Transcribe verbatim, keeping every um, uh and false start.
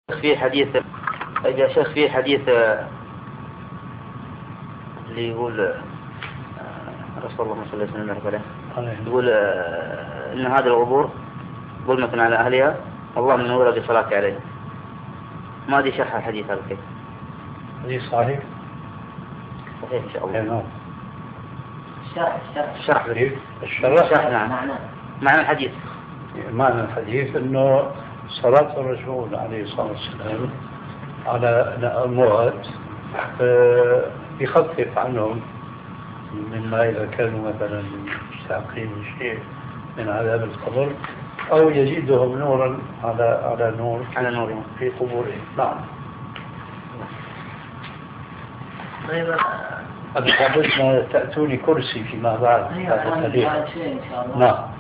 في حديث يا شيخ في حديث اللي يقول رسول الله صلى الله عليه وسلم يقول إن هذه القبور ظلمة على أهلها الله من ولد بصلاة عليه. ما أدري شرح الحديث هذا كيف؟ حديث صحيح؟ صحيح إن شاء الله. نعم. الشرح الشرح الشرح الشرح نعم. معنى الحديث معنى الحديث إنه صلاة الرسول عليه الصلاة والسلام على الأموات يخفف عنهم مما إذا كانوا مثلا مستحقين شيء من عذاب القبر أو يزيدهم نورا على على نور على نور في قبورهم. نعم. طيب أبي تأتوني كرسي فيما بعد هذا الحديث. إن شاء الله. نعم.